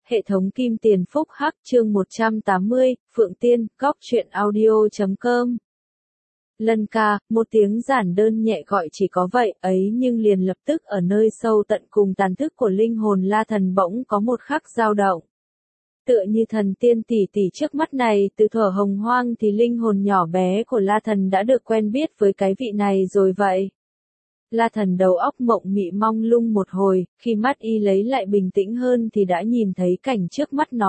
Hệ thống Kim Tiền Phúc Hắc chương 180, Phượng Tiên, Góc truyện audio.com. Lân ca, một tiếng giản đơn nhẹ gọi chỉ có vậy ấy nhưng liền lập tức ở nơi sâu tận cùng tàn thức của linh hồn La Thần bỗng có một khắc dao động. Tựa như thần tiên tỷ tỷ trước mắt này, từ thuở hồng hoang thì linh hồn nhỏ bé của La Thần đã được quen biết với cái vị này rồi vậy. La Thần đầu óc mộng mị mong lung một hồi, khi mắt y lấy lại bình tĩnh hơn thì đã nhìn thấy cảnh trước mắt nó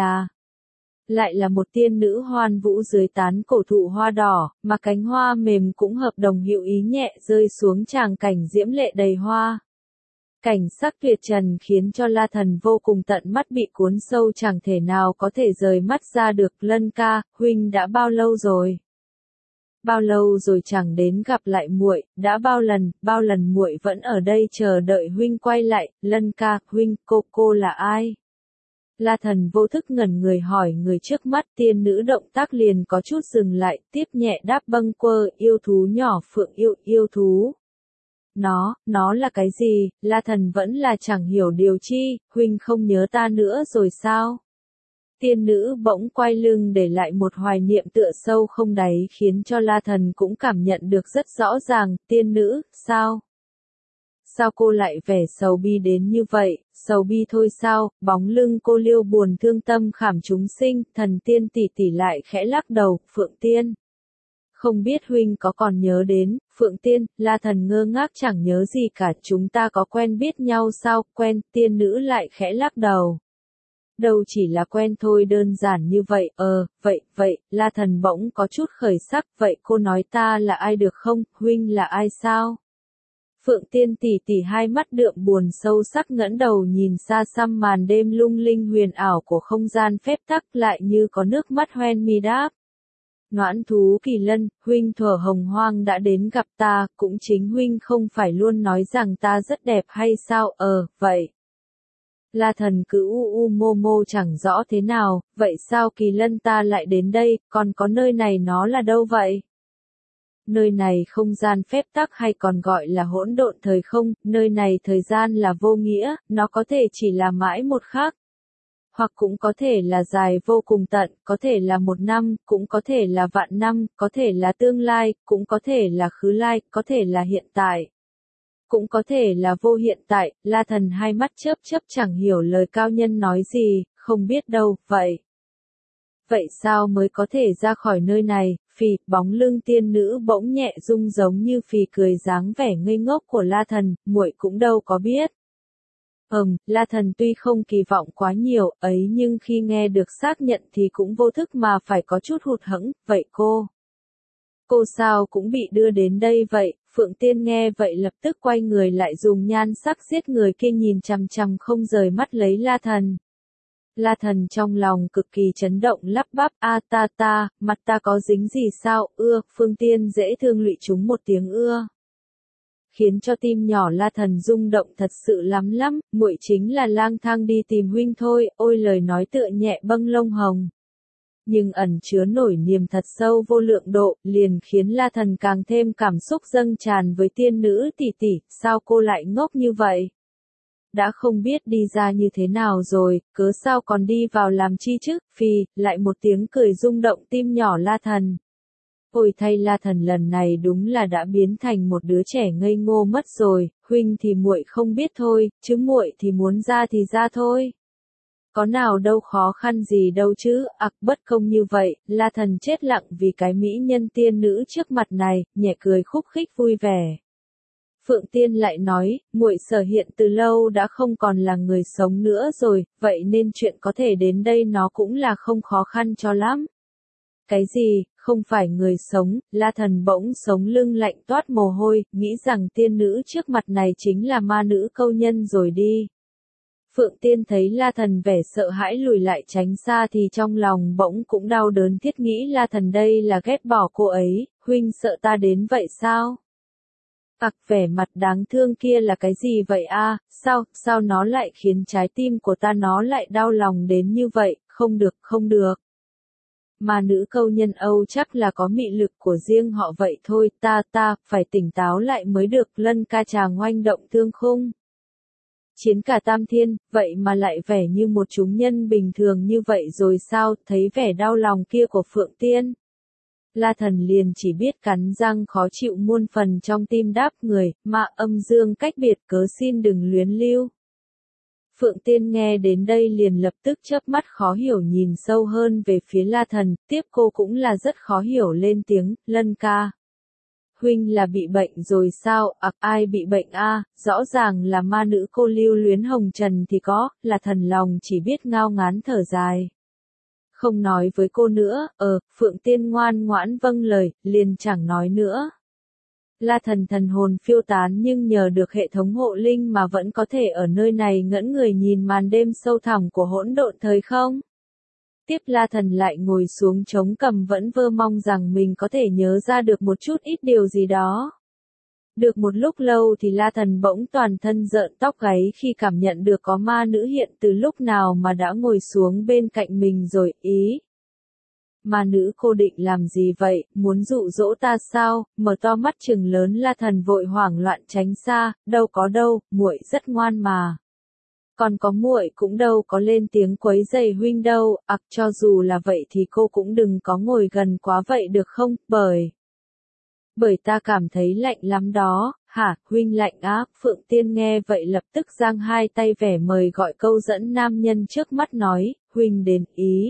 lại là một tiên nữ hoan vũ dưới tán cổ thụ hoa đỏ, mà cánh hoa mềm cũng hợp đồng hữu ý nhẹ rơi xuống tràng cảnh diễm lệ đầy hoa. Cảnh sắc tuyệt trần khiến cho La Thần vô cùng tận mắt bị cuốn sâu chẳng thể nào có thể rời mắt ra được. Lân ca, huynh đã bao lâu rồi? Bao lâu rồi chẳng đến gặp lại muội, đã bao lần muội vẫn ở đây chờ đợi huynh quay lại. Lân ca, huynh, cô là ai? La Thần vô thức ngẩn người hỏi người trước mắt. Tiên nữ động tác liền có chút dừng lại, tiếp nhẹ đáp bâng quơ, yêu thú nhỏ Phượng yêu thú. Nó là cái gì? La Thần vẫn là chẳng hiểu điều chi, huynh không nhớ ta nữa rồi sao? Tiên nữ bỗng quay lưng để lại một hoài niệm tựa sâu không đáy khiến cho La Thần cũng cảm nhận được rất rõ ràng. Tiên nữ, sao? Sao cô lại vẻ sầu bi đến như vậy? Sầu bi thôi sao? Bóng lưng cô liêu buồn thương tâm khảm chúng sinh. Thần tiên tỷ tỷ lại khẽ lắc đầu. Phượng Tiên, không biết huynh có còn nhớ đến Phượng Tiên? La Thần ngơ ngác chẳng nhớ gì cả. Chúng ta có quen biết nhau sao? Quen. Tiên nữ lại khẽ lắc đầu. Đâu chỉ là quen thôi, đơn giản như vậy. Vậy, La Thần bỗng có chút khởi sắc. Vậy cô nói ta là ai được không? Huynh là ai sao? Phượng Tiên tỷ tỷ hai mắt đượm buồn sâu sắc ngẩng đầu nhìn xa xăm màn đêm lung linh huyền ảo của không gian phép tắc, lại như có nước mắt hoen mi đáp. Noãn thú Kỳ Lân, huynh thuở hồng hoang đã đến gặp ta, cũng chính huynh không phải luôn nói rằng ta rất đẹp hay sao? Vậy. La Thần cứ mô chẳng rõ thế nào. Vậy sao Kỳ Lân ta lại đến đây, còn có nơi này nó là đâu vậy? Nơi này không gian phép tắc hay còn gọi là hỗn độn thời không, nơi này thời gian là vô nghĩa, nó có thể chỉ là mãi một khắc. Hoặc cũng có thể là dài vô cùng tận, có thể là 1 năm, cũng có thể là vạn năm, có thể là tương lai, cũng có thể là khứ lai, có thể là hiện tại. Cũng có thể là vô hiện tại. La Thần hai mắt chớp chẳng hiểu lời cao nhân nói gì, không biết đâu. Vậy sao mới có thể ra khỏi nơi này? Phì, bóng lưng tiên nữ bỗng nhẹ rung giống như phì cười dáng vẻ ngây ngốc của La Thần, muội cũng đâu có biết. La Thần tuy không kỳ vọng quá nhiều ấy nhưng khi nghe được xác nhận thì cũng vô thức mà phải có chút hụt hẫng. Vậy cô sao cũng bị đưa đến đây vậy? Phượng Tiên nghe vậy lập tức quay người lại dùng nhan sắc giết người kia nhìn chằm chằm không rời mắt lấy La Thần. La Thần trong lòng cực kỳ chấn động lắp bắp. Mặt ta có dính gì sao? Phương Tiên dễ thương lụy chúng một tiếng khiến cho tim nhỏ La Thần rung động thật sự lắm. Muội chính là lang thang đi tìm huynh thôi. Ôi, lời nói tựa nhẹ bâng lông hồng, nhưng ẩn chứa nổi niềm thật sâu vô lượng độ, liền khiến La Thần càng thêm cảm xúc dâng tràn với tiên nữ tỷ tỷ. Sao cô lại ngốc như vậy? Đã không biết đi ra như thế nào rồi, cớ sao còn đi vào làm chi chứ? Phì, lại một tiếng cười rung động tim nhỏ La Thần. Ôi thay La Thần lần này đúng là đã biến thành một đứa trẻ ngây ngô mất rồi. Huynh thì muội không biết thôi, chứ muội thì muốn ra thì ra thôi. Có nào đâu khó khăn gì đâu chứ? Bất công như vậy. La Thần chết lặng vì cái mỹ nhân tiên nữ trước mặt này, nhẹ cười khúc khích vui vẻ. Phượng Tiên lại nói, muội Sở hiện từ lâu đã không còn là người sống nữa rồi, vậy nên chuyện có thể đến đây nó cũng là không khó khăn cho lắm. Cái gì, không phải người sống? La Thần bỗng sống lưng lạnh toát mồ hôi, nghĩ rằng tiên nữ trước mặt này chính là ma nữ câu nhân rồi đi. Phượng Tiên thấy La Thần vẻ sợ hãi lùi lại tránh xa thì trong lòng bỗng cũng đau đớn thiết nghĩ La Thần đây là ghét bỏ cô ấy. Huynh sợ ta đến vậy sao? Vẻ mặt đáng thương kia là cái gì vậy sao nó lại khiến trái tim của ta nó lại đau lòng đến như vậy? Không được. Mà nữ câu nhân Âu chắc là có mị lực của riêng họ vậy thôi. Ta phải tỉnh táo lại mới được. Lân ca chàng oanh động thương khung. Chiến cả tam thiên, vậy mà lại vẻ như một chúng nhân bình thường như vậy rồi sao, thấy vẻ đau lòng kia của Phượng Tiên. La Thần liền chỉ biết cắn răng khó chịu muôn phần trong tim đáp người, mà âm dương cách biệt cớ xin đừng luyến lưu. Phượng Tiên nghe đến đây liền lập tức chớp mắt khó hiểu nhìn sâu hơn về phía La Thần, tiếp cô cũng là rất khó hiểu lên tiếng, Lân ca. Huynh là bị bệnh rồi sao, ai bị bệnh a? Rõ ràng là ma nữ cô lưu luyến hồng trần thì có, là thần lòng chỉ biết ngao ngán thở dài. Không nói với cô nữa, Phượng Tiên ngoan ngoãn vâng lời, liền chẳng nói nữa. La Thần thần hồn phiêu tán nhưng nhờ được hệ thống hộ linh mà vẫn có thể ở nơi này ngẫn người nhìn màn đêm sâu thẳm của hỗn độn thời không. Tiếp La Thần lại ngồi xuống trống cầm vẫn vơ mong rằng mình có thể nhớ ra được một chút ít điều gì đó. Được một lúc lâu thì La Thần bỗng toàn thân rợn tóc gáy khi cảm nhận được có ma nữ hiện từ lúc nào mà đã ngồi xuống bên cạnh mình rồi, ý. Ma nữ cô định làm gì vậy, muốn dụ dỗ ta sao? Mở to mắt trừng lớn La Thần vội hoảng loạn tránh xa, đâu có đâu, muội rất ngoan mà. Còn có muội cũng đâu có lên tiếng quấy rầy huynh đâu, cho dù là vậy thì cô cũng đừng có ngồi gần quá vậy được không, bởi ta cảm thấy lạnh lắm đó. Hả, huynh lạnh á? Phượng Tiên nghe vậy lập tức giang hai tay vẻ mời gọi câu dẫn nam nhân trước mắt nói, huynh đến ý.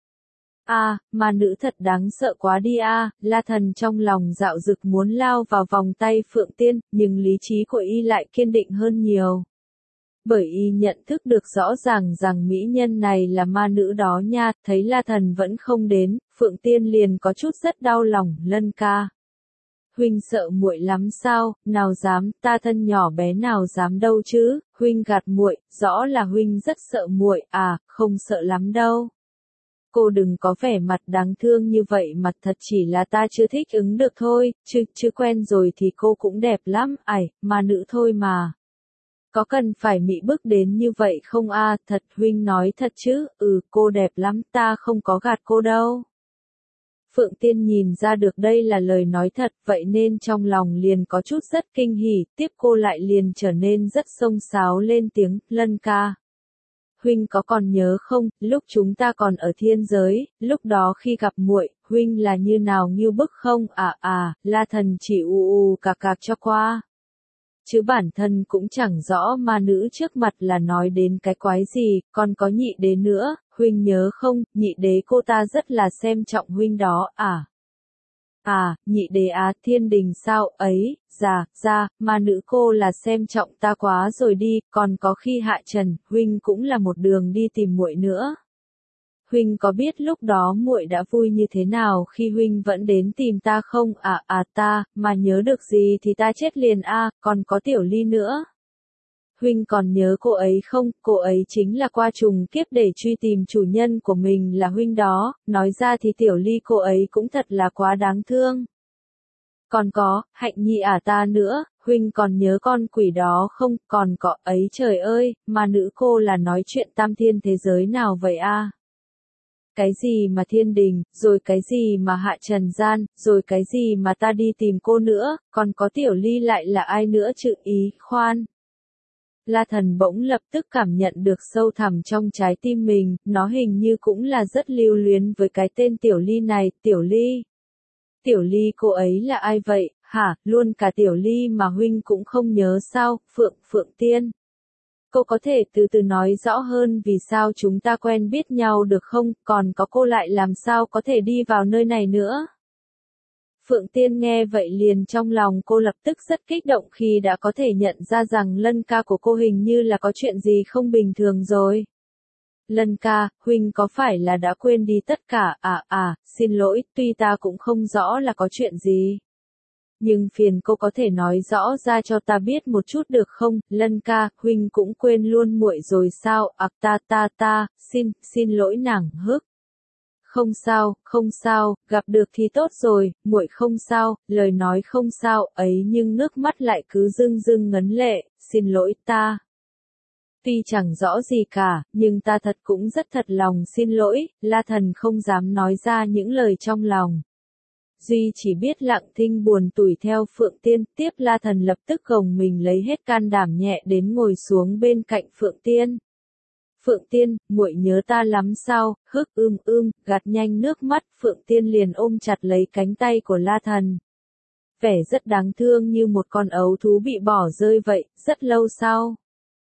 Ma nữ thật đáng sợ quá đi a. La Thần trong lòng dạo dực muốn lao vào vòng tay Phượng Tiên, nhưng lý trí của y lại kiên định hơn nhiều. Bởi y nhận thức được rõ ràng rằng mỹ nhân này là ma nữ đó nha, thấy La Thần vẫn không đến, Phượng Tiên liền có chút rất đau lòng, Lân ca. Huynh sợ muội lắm sao, nào dám, ta thân nhỏ bé nào dám đâu chứ, huynh gạt muội, rõ là huynh rất sợ muội, không sợ lắm đâu. Cô đừng có vẻ mặt đáng thương như vậy mà thật chỉ là ta chưa thích ứng được thôi, chứ quen rồi thì cô cũng đẹp lắm, ma nữ thôi mà. Có cần phải mị bức đến như vậy không thật huynh nói thật chứ, cô đẹp lắm ta không có gạt cô đâu. Phượng Tiên nhìn ra được đây là lời nói thật, vậy nên trong lòng liền có chút rất kinh hỉ, tiếp cô lại liền trở nên rất xông xáo lên tiếng, Lân ca. Huynh có còn nhớ không, lúc chúng ta còn ở thiên giới, lúc đó khi gặp muội, huynh là như nào nghiêu bức không? La Thần chỉ cạc cho qua. Chứ bản thân cũng chẳng rõ ma nữ trước mặt là nói đến cái quái gì, còn có nhị đế nữa, huynh nhớ không, nhị đế cô ta rất là xem trọng huynh đó, nhị đế thiên đình sao ấy, ra, ma nữ cô là xem trọng ta quá rồi đi, còn có khi hạ trần, huynh cũng là một đường đi tìm muội nữa. Huynh có biết lúc đó muội đã vui như thế nào khi huynh vẫn đến tìm ta không? Ta, mà nhớ được gì thì ta chết liền còn có Tiểu Ly nữa. Huynh còn nhớ cô ấy không? Cô ấy chính là qua trùng kiếp để truy tìm chủ nhân của mình là huynh đó, nói ra thì Tiểu Ly cô ấy cũng thật là quá đáng thương. Còn có, Hạnh Nhi ta nữa, huynh còn nhớ con quỷ đó không? Còn có ấy trời ơi, mà nữ cô là nói chuyện tam thiên thế giới nào vậy Cái gì mà thiên đình, rồi cái gì mà hạ trần gian, rồi cái gì mà ta đi tìm cô nữa, còn có Tiểu Ly lại là ai nữa chứ ý, khoan. La Thần bỗng lập tức cảm nhận được sâu thẳm trong trái tim mình, nó hình như cũng là rất lưu luyến với cái tên Tiểu Ly này, Tiểu Ly. Tiểu Ly cô ấy là ai vậy, hả, luôn cả Tiểu Ly mà huynh cũng không nhớ sao, Phượng Tiên. Cô có thể từ từ nói rõ hơn vì sao chúng ta quen biết nhau được không, còn có cô lại làm sao có thể đi vào nơi này nữa. Phượng Tiên nghe vậy liền trong lòng cô lập tức rất kích động khi đã có thể nhận ra rằng Lân ca của cô hình như là có chuyện gì không bình thường rồi. Lân ca, huynh có phải là đã quên đi tất cả? Xin lỗi, tuy ta cũng không rõ là có chuyện gì. Nhưng phiền cô có thể nói rõ ra cho ta biết một chút được không? Lân ca, huynh cũng quên luôn muội rồi sao? Xin lỗi nàng hức. Không sao, gặp được thì tốt rồi, muội không sao, lời nói không sao, ấy nhưng nước mắt lại cứ rưng ngấn lệ, xin lỗi ta. Tuy chẳng rõ gì cả, nhưng ta cũng rất thật lòng xin lỗi, La Thần không dám nói ra những lời trong lòng. Duy chỉ biết lặng thinh buồn tủi theo Phượng Tiên, tiếp La Thần lập tức gồng mình lấy hết can đảm nhẹ đến ngồi xuống bên cạnh Phượng Tiên. Phượng Tiên, muội nhớ ta lắm sao? Hức gạt nhanh nước mắt, Phượng Tiên liền ôm chặt lấy cánh tay của La Thần. Vẻ rất đáng thương như một con ấu thú bị bỏ rơi vậy, rất lâu sau.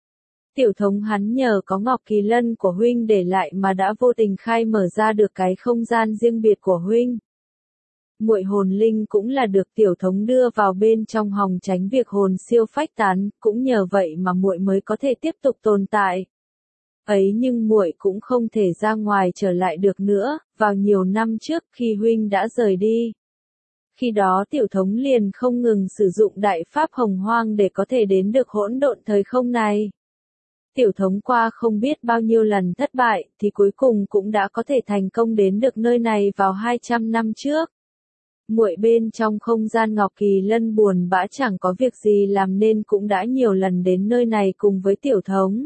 Tiểu thống hắn nhờ có Ngọc Kỳ Lân của huynh để lại mà đã vô tình khai mở ra được cái không gian riêng biệt của huynh. Muội hồn linh cũng là được tiểu thống đưa vào bên trong hòng tránh việc hồn siêu phách tán, cũng nhờ vậy mà muội mới có thể tiếp tục tồn tại. Ấy nhưng muội cũng không thể ra ngoài trở lại được nữa, vào nhiều năm trước khi huynh đã rời đi. Khi đó tiểu thống liền không ngừng sử dụng đại pháp hồng hoang để có thể đến được hỗn độn thời không này. Tiểu thống qua không biết bao nhiêu lần thất bại, thì cuối cùng cũng đã có thể thành công đến được nơi này vào 200 năm trước. Muội bên trong không gian Ngọc Kỳ Lân buồn bã chẳng có việc gì làm nên cũng đã nhiều lần đến nơi này cùng với tiểu thống.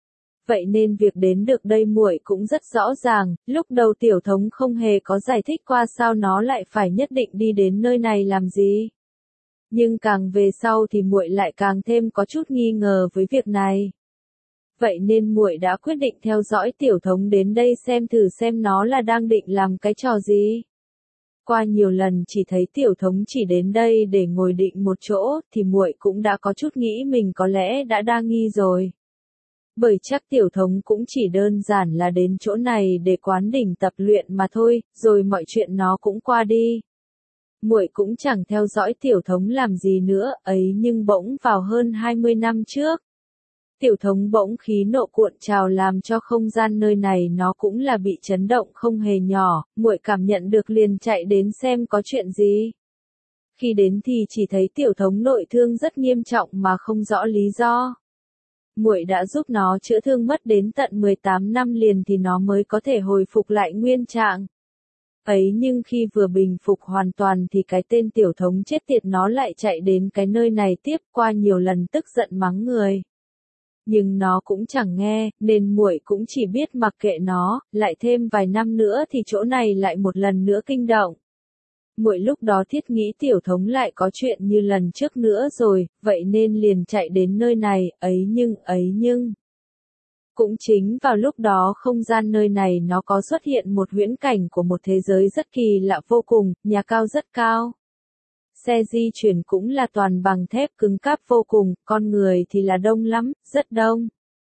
Vậy nên việc đến được đây muội cũng rất rõ ràng, lúc đầu tiểu thống không hề có giải thích qua sao nó lại phải nhất định đi đến nơi này làm gì. Nhưng càng về sau thì muội lại càng thêm có chút nghi ngờ với việc này. Vậy nên muội đã quyết định theo dõi tiểu thống đến đây xem thử xem nó là đang định làm cái trò gì. Qua nhiều lần chỉ thấy tiểu thống chỉ đến đây để ngồi định một chỗ, thì muội cũng đã có chút nghĩ mình có lẽ đã đa nghi rồi. Bởi chắc tiểu thống cũng chỉ đơn giản là đến chỗ này để quán đỉnh tập luyện mà thôi, rồi mọi chuyện nó cũng qua đi. Muội cũng chẳng theo dõi tiểu thống làm gì nữa, ấy nhưng bỗng vào hơn 20 năm trước. Tiểu thống bỗng khí nộ cuộn trào làm cho không gian nơi này nó cũng là bị chấn động không hề nhỏ, muội cảm nhận được liền chạy đến xem có chuyện gì. Khi đến thì chỉ thấy tiểu thống nội thương rất nghiêm trọng mà không rõ lý do. Muội đã giúp nó chữa thương mất đến tận 18 năm liền thì nó mới có thể hồi phục lại nguyên trạng. Ấy nhưng khi vừa bình phục hoàn toàn thì cái tên tiểu thống chết tiệt nó lại chạy đến cái nơi này tiếp, qua nhiều lần tức giận mắng người. Nhưng nó cũng chẳng nghe, nên muội cũng chỉ biết mặc kệ nó, lại thêm vài năm nữa thì chỗ này lại một lần nữa kinh động. Muội lúc đó thiết nghĩ tiểu thống lại có chuyện như lần trước nữa rồi, vậy nên liền chạy đến nơi này, ấy nhưng. Cũng chính vào lúc đó không gian nơi này nó có xuất hiện một huyễn cảnh của một thế giới rất kỳ lạ vô cùng, nhà cao rất cao. Xe di chuyển cũng là toàn bằng thép cứng cáp vô cùng, con người thì là đông lắm, rất đông.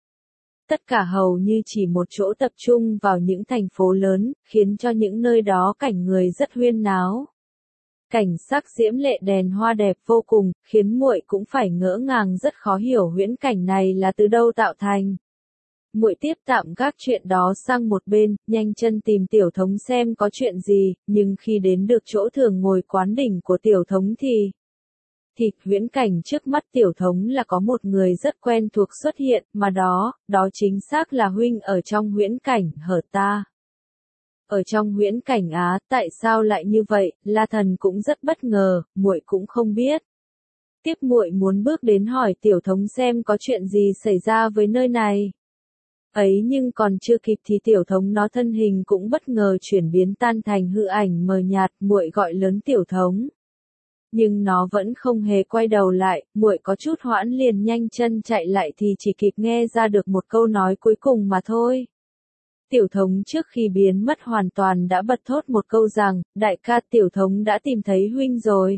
Tất cả hầu như chỉ một chỗ tập trung vào những thành phố lớn, khiến cho những nơi đó cảnh người rất huyên náo. Cảnh sắc diễm lệ đèn hoa đẹp vô cùng, khiến muội cũng phải ngỡ ngàng rất khó hiểu huyễn cảnh này là từ đâu tạo thành. Muội tiếp tạm gác chuyện đó sang một bên, nhanh chân tìm tiểu thống xem có chuyện gì, nhưng khi đến được chỗ thường ngồi quán đỉnh của tiểu thống thì huyễn cảnh trước mắt tiểu thống là có một người rất quen thuộc xuất hiện, mà đó chính xác là huynh ở trong huyễn cảnh, hở ta. Ở trong huyễn cảnh á, tại sao lại như vậy, La Thần cũng rất bất ngờ, muội cũng không biết. Tiếp muội muốn bước đến hỏi tiểu thống xem có chuyện gì xảy ra với nơi này. Ấy nhưng còn chưa kịp thì tiểu thống nó thân hình cũng bất ngờ chuyển biến tan thành hư ảnh mờ nhạt, muội gọi lớn tiểu thống. Nhưng nó vẫn không hề quay đầu lại, muội có chút hoãn liền nhanh chân chạy lại thì chỉ kịp nghe ra được một câu nói cuối cùng mà thôi. Tiểu thống trước khi biến mất hoàn toàn đã bật thốt một câu rằng, đại ca tiểu thống đã tìm thấy huynh rồi.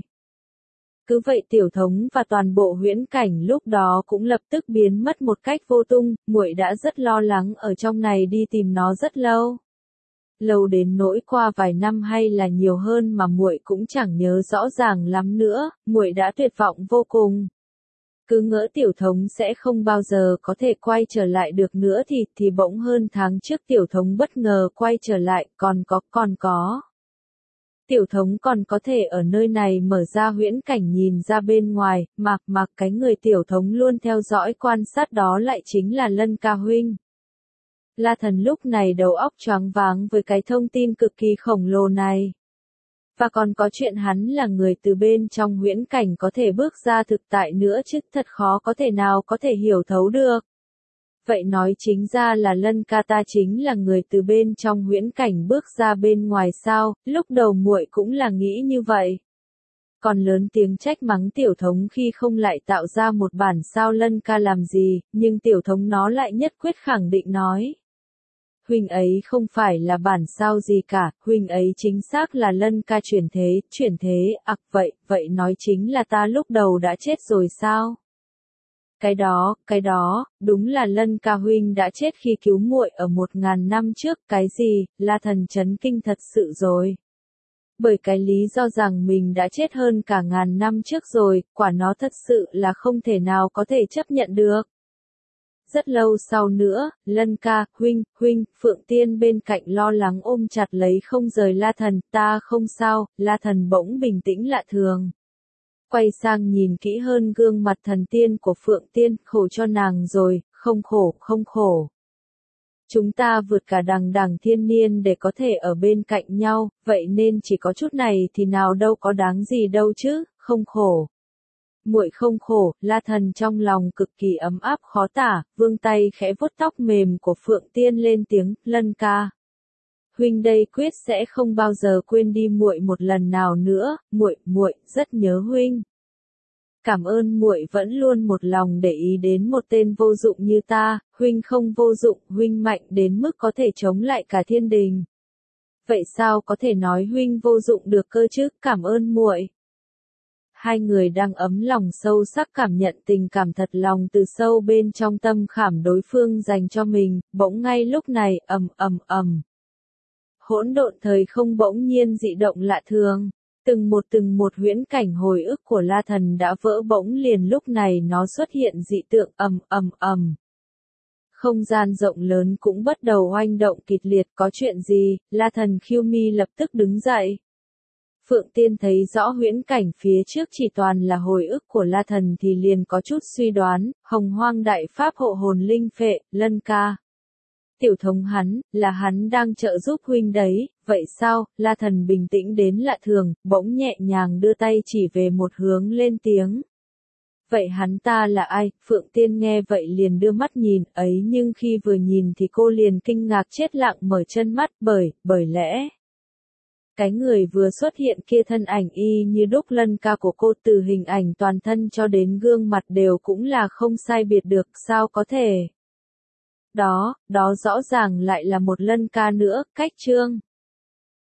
Cứ vậy tiểu thống và toàn bộ huyễn cảnh lúc đó cũng lập tức biến mất một cách vô tung, muội đã rất lo lắng ở trong này đi tìm nó rất lâu. Lâu đến nỗi qua vài năm hay là nhiều hơn mà muội cũng chẳng nhớ rõ ràng lắm nữa, muội đã tuyệt vọng vô cùng. Cứ ngỡ tiểu thống sẽ không bao giờ có thể quay trở lại được nữa thì bỗng hơn tháng trước tiểu thống bất ngờ quay trở lại, còn có. Tiểu thống còn có thể ở nơi này mở ra huyễn cảnh nhìn ra bên ngoài, mà cái người tiểu thống luôn theo dõi quan sát đó lại chính là Lân Ca huynh. La Thần lúc này đầu óc choáng váng với cái thông tin cực kỳ khổng lồ này. Và còn có chuyện hắn là người từ bên trong huyễn cảnh có thể bước ra thực tại nữa chứ thật khó có thể nào có thể hiểu thấu được. Vậy nói chính ra là Lân ca ta chính là người từ bên trong huyễn cảnh bước ra bên ngoài sao, lúc đầu muội cũng là nghĩ như vậy. Còn lớn tiếng trách mắng tiểu thống khi không lại tạo ra một bản sao Lân ca làm gì, nhưng tiểu thống nó lại nhất quyết khẳng định nói. Huynh ấy không phải là bản sao gì cả, huynh ấy chính xác là Lân ca chuyển thế, vậy nói chính là ta lúc đầu đã chết rồi sao? Cái đó, đúng là Lân ca huynh đã chết khi cứu muội ở 1000 năm trước, cái gì, La Thần chấn kinh thật sự rồi. Bởi cái lý do rằng mình đã chết hơn cả 1000 năm trước rồi, quả nó thật sự là không thể nào có thể chấp nhận được. Rất lâu sau nữa, Lân ca, huynh, Phượng Tiên bên cạnh lo lắng ôm chặt lấy không rời La Thần, ta không sao, La Thần bỗng bình tĩnh lạ thường. Quay sang nhìn kỹ hơn gương mặt thần tiên của Phượng Tiên, khổ cho nàng rồi, không khổ. Chúng ta vượt cả đằng thiên niên để có thể ở bên cạnh nhau, vậy nên chỉ có chút này thì nào đâu có đáng gì đâu chứ, không khổ. Muội không khổ, La Thần trong lòng cực kỳ ấm áp khó tả, vươn tay khẽ vuốt tóc mềm của Phượng Tiên lên tiếng, Lân ca. Huynh đây quyết sẽ không bao giờ quên đi muội một lần nào nữa, muội rất nhớ huynh. Cảm ơn muội vẫn luôn một lòng để ý đến một tên vô dụng như ta, huynh không vô dụng, huynh mạnh đến mức có thể chống lại cả thiên đình. Vậy sao có thể nói huynh vô dụng được cơ chứ, cảm ơn muội. Hai người đang ấm lòng sâu sắc cảm nhận tình cảm thật lòng từ sâu bên trong tâm khảm đối phương dành cho mình, bỗng ngay lúc này, ầm. Hỗn độn thời không bỗng nhiên dị động lạ thường. Từng một huyễn cảnh hồi ức của La Thần đã vỡ bỗng liền lúc này nó xuất hiện dị tượng ầm. Không gian rộng lớn cũng bắt đầu oanh động kịch liệt, có chuyện gì, La Thần khiêu mi lập tức đứng dậy. Phượng Tiên thấy rõ huyễn cảnh phía trước chỉ toàn là hồi ức của La Thần thì liền có chút suy đoán, Hồng Hoang Đại Pháp hộ hồn linh phệ, Lân ca. Tiểu thống hắn đang trợ giúp huynh đấy, vậy sao, La Thần bình tĩnh đến lạ thường, bỗng nhẹ nhàng đưa tay chỉ về một hướng lên tiếng. Vậy hắn ta là ai, Phượng Tiên nghe vậy liền đưa mắt nhìn, ấy nhưng khi vừa nhìn thì cô liền kinh ngạc chết lặng mở chân mắt bởi lẽ. Cái người vừa xuất hiện kia thân ảnh y như đúc Lân ca của cô từ hình ảnh toàn thân cho đến gương mặt đều cũng là không sai biệt được, sao có thể. Đó rõ ràng lại là một Lân ca nữa, cách chương.